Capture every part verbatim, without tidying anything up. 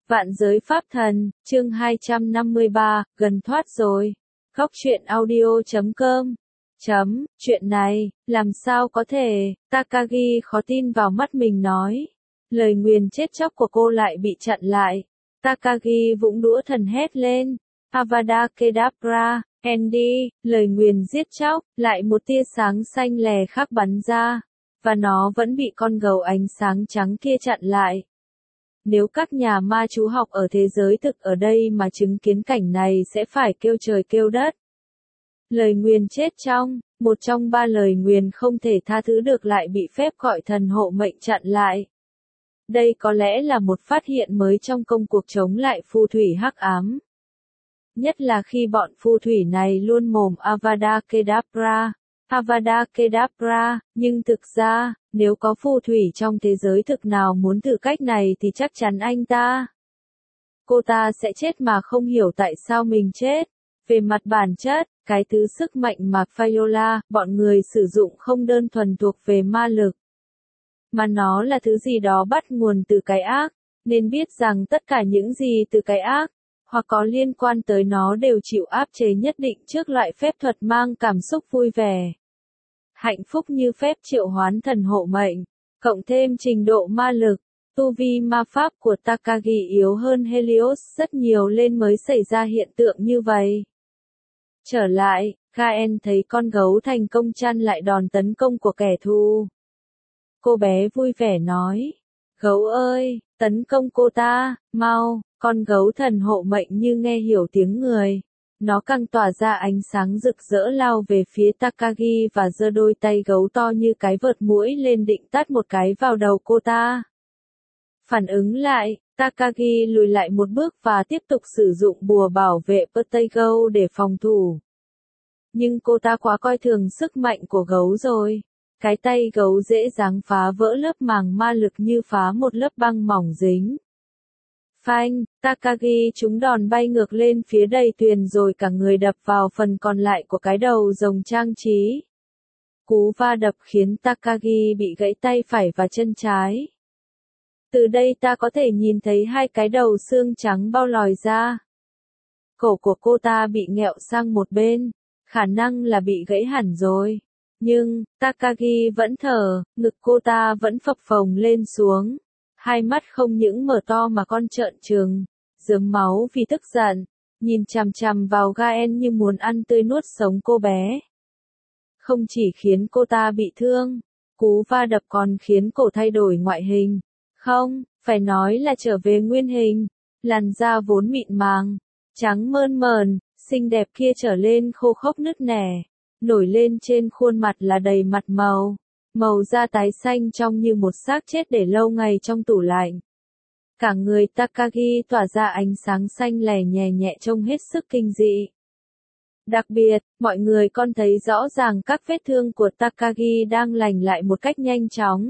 Vạn giới pháp thần, chương hai trăm năm mươi ba, gần thoát rồi. Góc truyện audio chấm com. Chấm, chuyện này, làm sao có thể, Takagi khó tin vào mắt mình nói. Lời nguyền chết chóc của cô lại bị chặn lại. Takagi vũng đũa thần hét lên. Avada Kedavra, Andy, lời nguyền giết chóc, lại một tia sáng xanh lè khác bắn ra. Và nó vẫn bị con gấu ánh sáng trắng kia chặn lại. Nếu các nhà ma chú học ở thế giới thực ở đây mà chứng kiến cảnh này sẽ phải kêu trời kêu đất. Lời nguyền chết trong, một trong ba lời nguyền không thể tha thứ được lại bị phép gọi thần hộ mệnh chặn lại. Đây có lẽ là một phát hiện mới trong công cuộc chống lại phù thủy hắc ám. Nhất là khi bọn phù thủy này luôn mồm Avada Kedavra, Avada Kedavra, nhưng thực ra, nếu có phù thủy trong thế giới thực nào muốn thử cách này thì chắc chắn anh ta. Cô ta sẽ chết mà không hiểu tại sao mình chết. Về mặt bản chất, cái thứ sức mạnh mà Viola, bọn người sử dụng không đơn thuần thuộc về ma lực. Mà nó là thứ gì đó bắt nguồn từ cái ác, nên biết rằng tất cả những gì từ cái ác, hoặc có liên quan tới nó đều chịu áp chế nhất định trước loại phép thuật mang cảm xúc vui vẻ. Hạnh phúc như phép triệu hoán thần hộ mệnh, cộng thêm trình độ ma lực, tu vi ma pháp của Takagi yếu hơn Helios rất nhiều lên mới xảy ra hiện tượng như vậy. Trở lại, Gaen thấy con gấu thành công chặn lại đòn tấn công của kẻ thù. Cô bé vui vẻ nói, gấu ơi, tấn công cô ta, mau, con gấu thần hộ mệnh như nghe hiểu tiếng người. Nó càng tỏa ra ánh sáng rực rỡ lao về phía Takagi và giơ đôi tay gấu to như cái vợt muỗi lên định tát một cái vào đầu cô ta. Phản ứng lại, Takagi lùi lại một bước và tiếp tục sử dụng bùa bảo vệ Potato để phòng thủ. Nhưng cô ta quá coi thường sức mạnh của gấu rồi. Cái tay gấu dễ dàng phá vỡ lớp màng ma lực như phá một lớp băng mỏng dính. Phanh, Takagi trúng đòn bay ngược lên phía đầy thuyền rồi cả người đập vào phần còn lại của cái đầu rồng trang trí. Cú va đập khiến Takagi bị gãy tay phải và chân trái. Từ đây ta có thể nhìn thấy hai cái đầu xương trắng bao lòi ra. Cổ của cô ta bị nghẹo sang một bên, khả năng là bị gãy hẳn rồi. Nhưng, Takagi vẫn thở, ngực cô ta vẫn phập phồng lên xuống. Hai mắt không những mở to mà con trợn trừng, rớm máu vì tức giận, nhìn chằm chằm vào Gaen như muốn ăn tươi nuốt sống cô bé. Không chỉ khiến cô ta bị thương, cú va đập còn khiến cổ thay đổi ngoại hình. Không, phải nói là trở về nguyên hình. Làn da vốn mịn màng, trắng mơn mởn, xinh đẹp kia trở lên khô khốc nứt nẻ. Nổi lên trên khuôn mặt là đầy mặt màu. Màu da tái xanh trông như một xác chết để lâu ngày trong tủ lạnh. Cả người Takagi tỏa ra ánh sáng xanh lè nhè nhẹ trông hết sức kinh dị. Đặc biệt, mọi người còn thấy rõ ràng các vết thương của Takagi đang lành lại một cách nhanh chóng.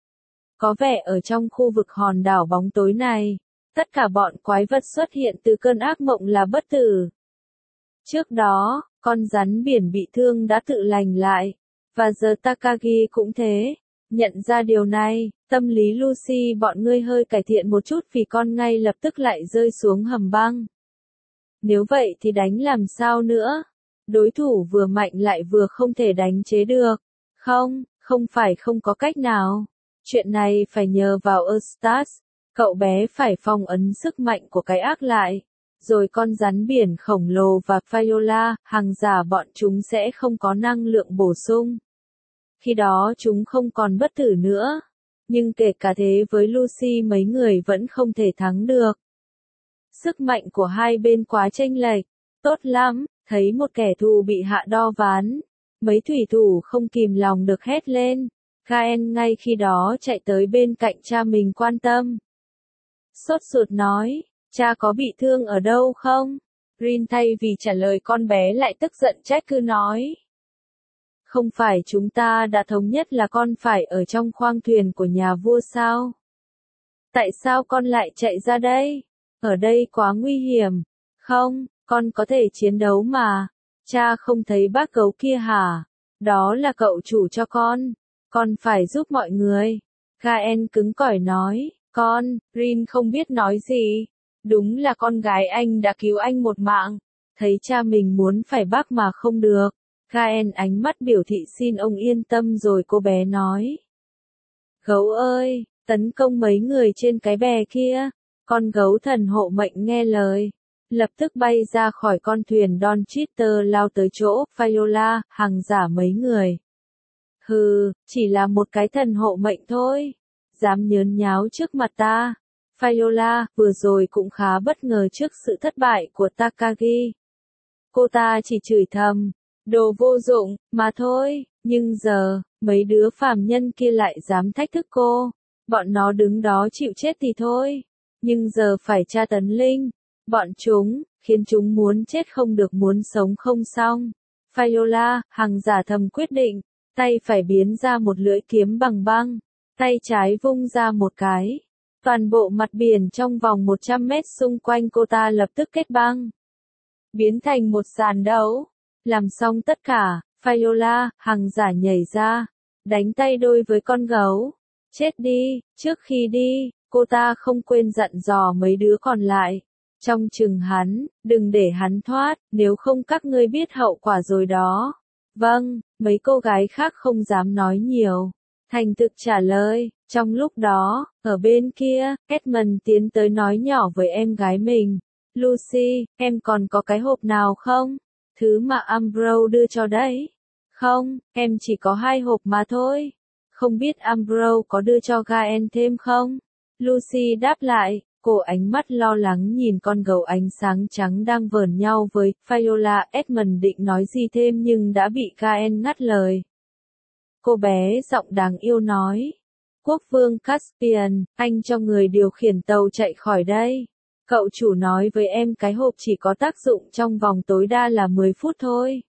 Có vẻ ở trong khu vực hòn đảo bóng tối này, tất cả bọn quái vật xuất hiện từ cơn ác mộng là bất tử. Trước đó, con rắn biển bị thương đã tự lành lại. Và giờ Takagi cũng thế. Nhận ra điều này, tâm lý Lucy bọn ngươi hơi cải thiện một chút vì con ngay lập tức lại rơi xuống hầm băng. Nếu vậy thì đánh làm sao nữa? Đối thủ vừa mạnh lại vừa không thể đánh chế được. Không, không phải không có cách nào. Chuyện này phải nhờ vào Eustace. Cậu bé phải phong ấn sức mạnh của cái ác lại. Rồi con rắn biển khổng lồ và Viola, hàng giả bọn chúng sẽ không có năng lượng bổ sung. Khi đó chúng không còn bất tử nữa. Nhưng kể cả thế với Lucy mấy người vẫn không thể thắng được. Sức mạnh của hai bên quá chênh lệch. Tốt lắm, thấy một kẻ thù bị hạ đo ván. Mấy thủy thủ không kìm lòng được hét lên. Gaen ngay khi đó chạy tới bên cạnh cha mình quan tâm. Sốt ruột nói. Cha có bị thương ở đâu không? Rin thay vì trả lời con bé lại tức giận trách cứ nói. Không phải chúng ta đã thống nhất là con phải ở trong khoang thuyền của nhà vua sao? Tại sao con lại chạy ra đây? Ở đây quá nguy hiểm. Không, con có thể chiến đấu mà. Cha không thấy bác gấu kia hả? Đó là cậu chủ cho con. Con phải giúp mọi người. Gaen cứng cỏi nói. Con, Rin không biết nói gì. Đúng là con gái anh đã cứu anh một mạng. Thấy cha mình muốn phải bác mà không được. Kaen ánh mắt biểu thị xin ông yên tâm rồi cô bé nói. Gấu ơi, tấn công mấy người trên cái bè kia. Con gấu thần hộ mệnh nghe lời. Lập tức bay ra khỏi con thuyền Don Chitter lao tới chỗ Viola, hàng giả mấy người. Hừ, chỉ là một cái thần hộ mệnh thôi. Dám nhớn nháo trước mặt ta. Viola, vừa rồi cũng khá bất ngờ trước sự thất bại của Takagi. Cô ta chỉ chửi thầm, đồ vô dụng, mà thôi, nhưng giờ, mấy đứa phàm nhân kia lại dám thách thức cô. Bọn nó đứng đó chịu chết thì thôi. Nhưng giờ phải tra tấn Linh. Bọn chúng, khiến chúng muốn chết không được muốn sống không xong. Viola, hàng giả thầm quyết định, tay phải biến ra một lưỡi kiếm bằng băng, tay trái vung ra một cái. Toàn bộ mặt biển trong vòng một trăm mét xung quanh cô ta lập tức kết băng. Biến thành một sàn đấu. Làm xong tất cả, Viola, hàng giả nhảy ra, đánh tay đôi với con gấu. Chết đi, trước khi đi, cô ta không quên dặn dò mấy đứa còn lại. Trong chừng hắn, đừng để hắn thoát, nếu không các ngươi biết hậu quả rồi đó. Vâng, mấy cô gái khác không dám nói nhiều. Thành thực trả lời, trong lúc đó, ở bên kia, Edmund tiến tới nói nhỏ với em gái mình. Lucy, em còn có cái hộp nào không? Thứ mà Ambrose đưa cho đấy. Không, em chỉ có hai hộp mà thôi. Không biết Ambrose có đưa cho Gaen thêm không? Lucy đáp lại, cô ánh mắt lo lắng nhìn con gấu ánh sáng trắng đang vờn nhau với Viola. Edmund định nói gì thêm nhưng đã bị Gaen ngắt lời. Cô bé giọng đáng yêu nói. Quốc vương Caspian, anh cho người điều khiển tàu chạy khỏi đây. Cậu chủ nói với em cái hộp chỉ có tác dụng trong vòng tối đa là mười phút thôi.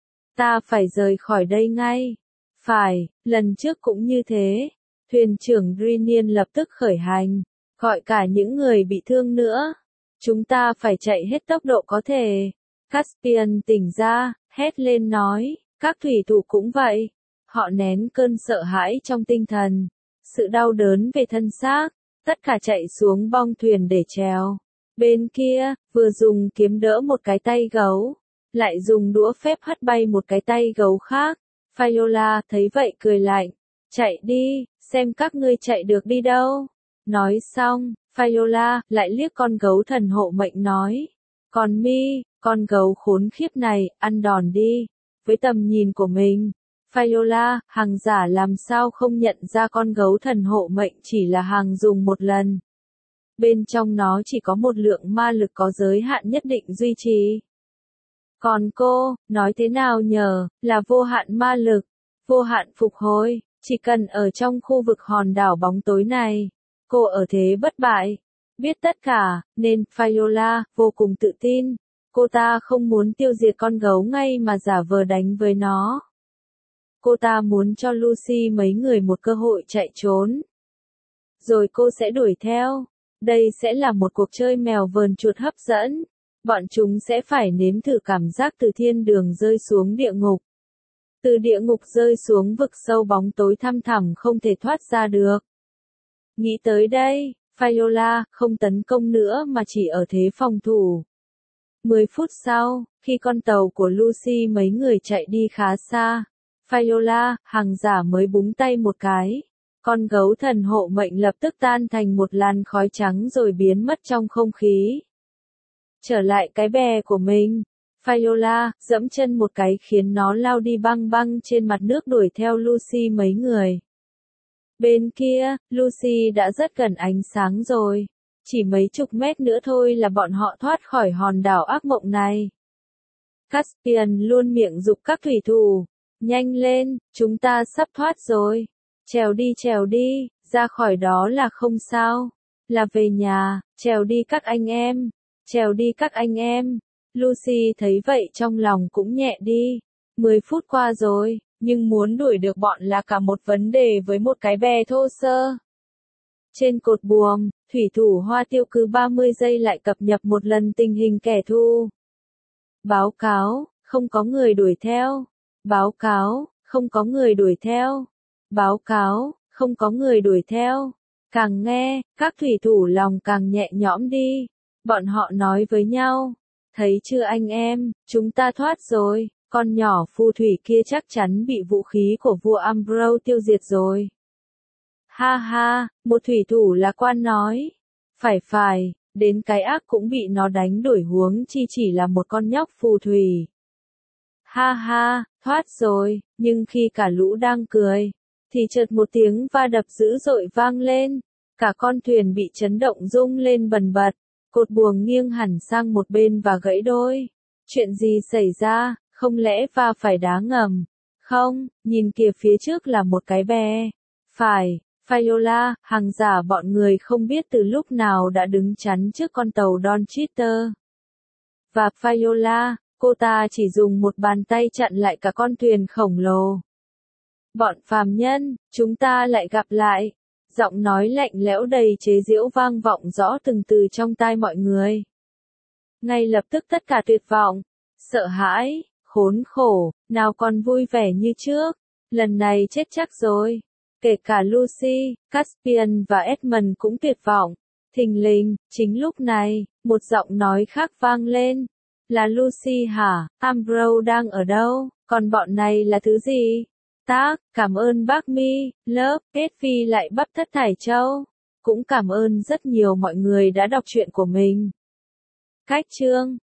Ta phải rời khỏi đây ngay. Phải, lần trước cũng như thế. Thuyền trưởng Drinian lập tức khởi hành, gọi cả những người bị thương nữa. Chúng ta phải chạy hết tốc độ có thể. Caspian tỉnh ra, hét lên nói, các thủy thủ cũng vậy. Họ nén cơn sợ hãi trong tinh thần, sự đau đớn về thân xác, tất cả chạy xuống bong thuyền để trèo. Bên kia, vừa dùng kiếm đỡ một cái tay gấu, lại dùng đũa phép hất bay một cái tay gấu khác. Viola thấy vậy cười lạnh, chạy đi, xem các ngươi chạy được đi đâu. Nói xong, Viola lại liếc con gấu thần hộ mệnh nói, còn Mi, con gấu khốn khiếp này, ăn đòn đi. Với tầm nhìn của mình, Viola, hàng giả làm sao không nhận ra con gấu thần hộ mệnh chỉ là hàng dùng một lần. Bên trong nó chỉ có một lượng ma lực có giới hạn nhất định duy trì. Còn cô, nói thế nào nhờ, là vô hạn ma lực, vô hạn phục hồi, chỉ cần ở trong khu vực hòn đảo bóng tối này. Cô ở thế bất bại, biết tất cả, nên Viola vô cùng tự tin. Cô ta không muốn tiêu diệt con gấu ngay mà giả vờ đánh với nó. Cô ta muốn cho Lucy mấy người một cơ hội chạy trốn. Rồi cô sẽ đuổi theo. Đây sẽ là một cuộc chơi mèo vờn chuột hấp dẫn. Bọn chúng sẽ phải nếm thử cảm giác từ thiên đường rơi xuống địa ngục. Từ địa ngục rơi xuống vực sâu bóng tối thăm thẳm không thể thoát ra được. Nghĩ tới đây, Viola không tấn công nữa mà chỉ ở thế phòng thủ. Mười phút sau, khi con tàu của Lucy mấy người chạy đi khá xa, Viola, hàng giả mới búng tay một cái. Con gấu thần hộ mệnh lập tức tan thành một làn khói trắng rồi biến mất trong không khí. Trở lại cái bè của mình, Viola giẫm chân một cái khiến nó lao đi băng băng trên mặt nước đuổi theo Lucy mấy người. Bên kia, Lucy đã rất gần ánh sáng rồi. Chỉ mấy chục mét nữa thôi là bọn họ thoát khỏi hòn đảo ác mộng này. Caspian luôn miệng giục các thủy thủ. Nhanh lên, chúng ta sắp thoát rồi. Trèo đi trèo đi, ra khỏi đó là không sao. Là về nhà, trèo đi các anh em. Trèo đi các anh em. Lucy thấy vậy trong lòng cũng nhẹ đi. Mười phút qua rồi, nhưng muốn đuổi được bọn là cả một vấn đề với một cái bè thô sơ. Trên cột buồm, thủy thủ Hoa Tiêu cứ ba mươi giây lại cập nhật một lần tình hình kẻ thù. Báo cáo, không có người đuổi theo. Báo cáo, không có người đuổi theo. Báo cáo, không có người đuổi theo. Càng nghe, các thủy thủ lòng càng nhẹ nhõm đi. Bọn họ nói với nhau. Thấy chưa anh em, chúng ta thoát rồi, con nhỏ phù thủy kia chắc chắn bị vũ khí của vua Ambrose tiêu diệt rồi. Ha ha, một thủy thủ lạc quan nói. Phải phải, đến cái ác cũng bị nó đánh đuổi huống chi chỉ là một con nhóc phù thủy. Ha ha, thoát rồi, nhưng khi cả lũ đang cười, thì chợt một tiếng va đập dữ dội vang lên, cả con thuyền bị chấn động rung lên bần bật, cột buồm nghiêng hẳn sang một bên và gãy đôi. Chuyện gì xảy ra, không lẽ va phải đá ngầm? Không, nhìn kìa phía trước là một cái bè. Phải, Viola, hàng giả bọn người không biết từ lúc nào đã đứng chắn trước con tàu Don Cheater. Và Viola, cô ta chỉ dùng một bàn tay chặn lại cả con thuyền khổng lồ. Bọn phàm nhân, chúng ta lại gặp lại. Giọng nói lạnh lẽo đầy chế giễu vang vọng rõ từng từ trong tai mọi người. Ngay lập tức tất cả tuyệt vọng, sợ hãi, khốn khổ, nào còn vui vẻ như trước. Lần này chết chắc rồi. Kể cả Lucy, Caspian và Edmund cũng tuyệt vọng. Thình lình, chính lúc này, một giọng nói khác vang lên. Là Lucy hả? Ambrose đang ở đâu? Còn bọn này là thứ gì? Tác, cảm ơn bác Mi, lớp, kết phi lại bắp thất thải châu. Cũng cảm ơn rất nhiều mọi người đã đọc truyện của mình. Cách chương